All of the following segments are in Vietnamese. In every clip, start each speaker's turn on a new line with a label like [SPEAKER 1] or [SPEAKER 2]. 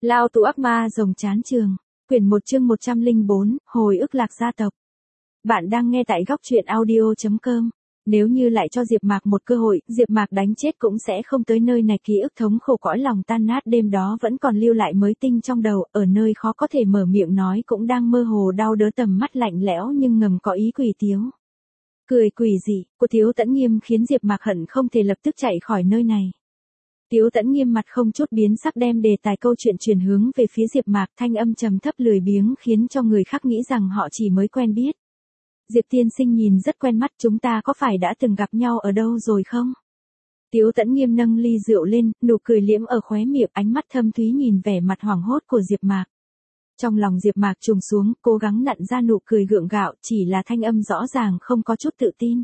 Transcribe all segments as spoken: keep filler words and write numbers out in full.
[SPEAKER 1] Lao tù ác ma rồng chán trường. Quyển một chương một trăm lẻ bốn, hồi ức Lạc gia tộc. Bạn đang nghe tại góc truyện audio chấm com. Nếu như lại cho Diệp Mạc một cơ hội, Diệp Mạc đánh chết cũng sẽ không tới nơi này. Ký ức thống khổ cõi lòng tan nát đêm đó vẫn còn lưu lại mới tinh trong đầu, ở nơi khó có thể mở miệng nói cũng đang mơ hồ đau đớn, tầm mắt lạnh lẽo nhưng ngầm có ý quỷ tiếu. Cười quỷ dị của Tiếu Tẫn Nghiêm khiến Diệp Mạc hận không thể lập tức chạy khỏi nơi này. Tiếu Tẫn Nghiêm mặt không chút biến sắc đem đề tài câu chuyện chuyển hướng về phía Diệp Mạc, thanh âm trầm thấp lười biếng khiến cho người khác nghĩ rằng họ chỉ mới quen biết. Diệp tiên sinh nhìn rất quen mắt, chúng ta có phải đã từng gặp nhau ở đâu rồi không? Tiếu Tẫn Nghiêm nâng ly rượu lên, nụ cười liễm ở khóe miệng, ánh mắt thâm thúy nhìn vẻ mặt hoảng hốt của Diệp Mạc. Trong lòng Diệp Mạc trùng xuống, cố gắng nặn ra nụ cười gượng gạo, chỉ là thanh âm rõ ràng không có chút tự tin.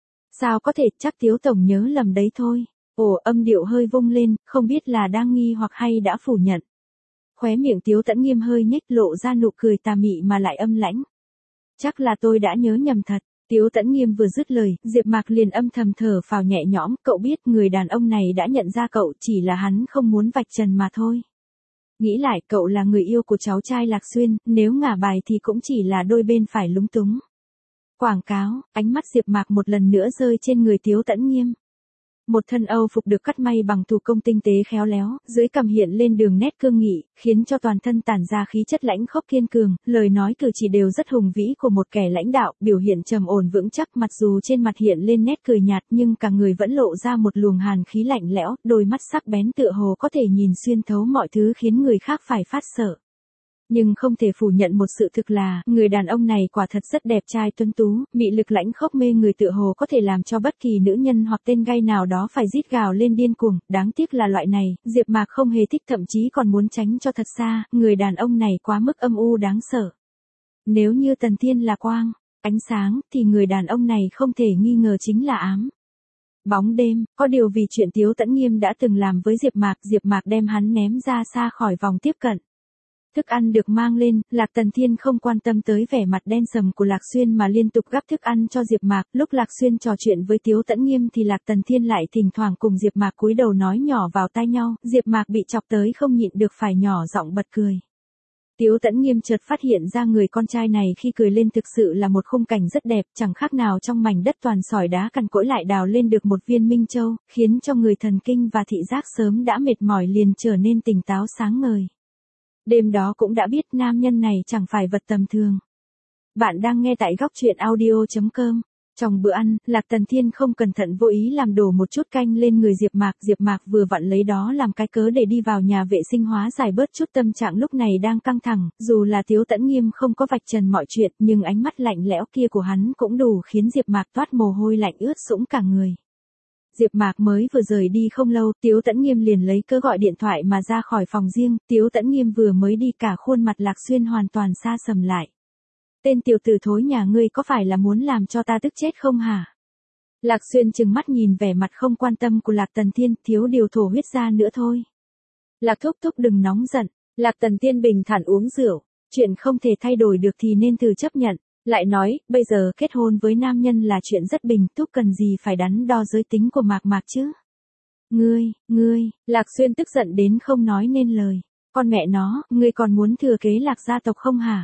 [SPEAKER 1] Sao có thể, chắc Tiếu tổng nhớ lầm đấy thôi. Ồ, âm điệu hơi vung lên, không biết là đang nghi hoặc hay đã phủ nhận. Khóe miệng Tiếu Tẫn Nghiêm hơi nhếch lộ ra nụ cười tà mị mà lại âm lãnh. Chắc là tôi đã nhớ nhầm thật. Tiếu Tẫn Nghiêm vừa dứt lời, Diệp Mạc liền âm thầm thở phào nhẹ nhõm, cậu biết người đàn ông này đã nhận ra cậu, chỉ là hắn không muốn vạch trần mà thôi. Nghĩ lại, cậu là người yêu của cháu trai Lạc Xuyên, nếu ngả bài thì cũng chỉ là đôi bên phải lúng túng. Quảng cáo, ánh mắt Diệp Mạc một lần nữa rơi trên người Tiếu Tẫn Nghiêm. Một thân Âu phục được cắt may bằng thủ công tinh tế khéo léo, dưới cằm hiện lên đường nét cương nghị, khiến cho toàn thân tản ra khí chất lãnh khốc kiên cường, lời nói cử chỉ đều rất hùng vĩ của một kẻ lãnh đạo, biểu hiện trầm ổn vững chắc, mặc dù trên mặt hiện lên nét cười nhạt nhưng cả người vẫn lộ ra một luồng hàn khí lạnh lẽo, đôi mắt sắc bén tựa hồ có thể nhìn xuyên thấu mọi thứ khiến người khác phải phát sợ. Nhưng không thể phủ nhận một sự thực là, người đàn ông này quả thật rất đẹp trai tuấn tú, mị lực lãnh khốc mê người tựa hồ có thể làm cho bất kỳ nữ nhân hoặc tên gay nào đó phải rít gào lên điên cuồng, đáng tiếc là loại này, Diệp Mạc không hề thích, thậm chí còn muốn tránh cho thật xa, người đàn ông này quá mức âm u đáng sợ. Nếu như Tần Thiên là quang, ánh sáng, thì người đàn ông này không thể nghi ngờ chính là ám. Bóng đêm, có điều vì chuyện Tiếu Tẫn Nghiêm đã từng làm với Diệp Mạc, Diệp Mạc đem hắn ném ra xa khỏi vòng tiếp cận. Thức ăn được mang lên, Lạc Tần Thiên không quan tâm tới vẻ mặt đen sầm của Lạc Xuyên mà liên tục gắp thức ăn cho Diệp Mạc, lúc Lạc Xuyên trò chuyện với Tiếu Tẫn Nghiêm thì Lạc Tần Thiên lại thỉnh thoảng cùng Diệp Mạc cúi đầu nói nhỏ vào tai nhau, Diệp Mạc bị chọc tới không nhịn được phải nhỏ giọng bật cười. Tiếu Tẫn Nghiêm chợt phát hiện ra người con trai này khi cười lên thực sự là một khung cảnh rất đẹp, chẳng khác nào trong mảnh đất toàn sỏi đá cằn cỗi lại đào lên được một viên minh châu, khiến cho người thần kinh và thị giác sớm đã mệt mỏi liền trở nên tỉnh táo sáng ngời. Đêm đó cũng đã biết nam nhân này chẳng phải vật tầm thường. Bạn đang nghe tại góc truyện audio chấm com. Trong bữa ăn, Lạc Tần Thiên không cẩn thận vô ý làm đổ một chút canh lên người Diệp Mạc. Diệp Mạc vừa vặn lấy đó làm cái cớ để đi vào nhà vệ sinh hóa giải bớt chút tâm trạng lúc này đang căng thẳng. Dù là Tiếu Tẫn Nghiêm không có vạch trần mọi chuyện, nhưng ánh mắt lạnh lẽo kia của hắn cũng đủ khiến Diệp Mạc toát mồ hôi lạnh ướt sũng cả người. Diệp Mạc mới vừa rời đi không lâu, Tiếu Tẫn Nghiêm liền lấy cớ gọi điện thoại mà ra khỏi phòng riêng, Tiếu Tẫn Nghiêm vừa mới đi cả khuôn mặt Lạc Xuyên hoàn toàn xa sầm lại. Tên tiểu tử thối nhà ngươi có phải là muốn làm cho ta tức chết không hả? Lạc Xuyên trừng mắt nhìn vẻ mặt không quan tâm của Lạc Tần Thiên, thiếu điều thổ huyết ra nữa thôi. Lạc thúc thúc đừng nóng giận, Lạc Tần Thiên bình thản uống rượu, chuyện không thể thay đổi được thì nên từ chấp nhận. Lại nói, bây giờ kết hôn với nam nhân là chuyện rất bình, thúc cần gì phải đắn đo giới tính của Mạc Mạc chứ? Ngươi, ngươi, Lạc Xuyên tức giận đến không nói nên lời. Con mẹ nó, ngươi còn muốn thừa kế Lạc gia tộc không hả?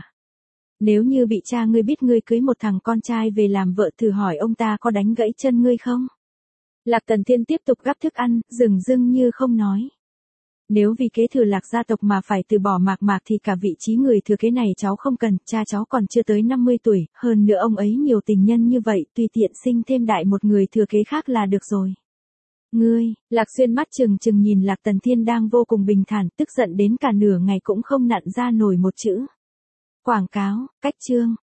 [SPEAKER 1] Nếu như bị cha ngươi biết ngươi cưới một thằng con trai về làm vợ thử hỏi ông ta có đánh gãy chân ngươi không? Lạc Tần Thiên tiếp tục gắp thức ăn, dừng dưng như không nói. Nếu vì kế thừa Lạc gia tộc mà phải từ bỏ Mạc Mạc thì cả vị trí người thừa kế này cháu không cần, cha cháu còn chưa tới năm mươi tuổi, hơn nữa ông ấy nhiều tình nhân như vậy, tùy tiện sinh thêm đại một người thừa kế khác là được rồi. Ngươi, Lạc Xuyên mắt trừng trừng nhìn Lạc Tần Thiên đang vô cùng bình thản, tức giận đến cả nửa ngày cũng không nặn ra nổi một chữ. Quảng cáo, cách chương,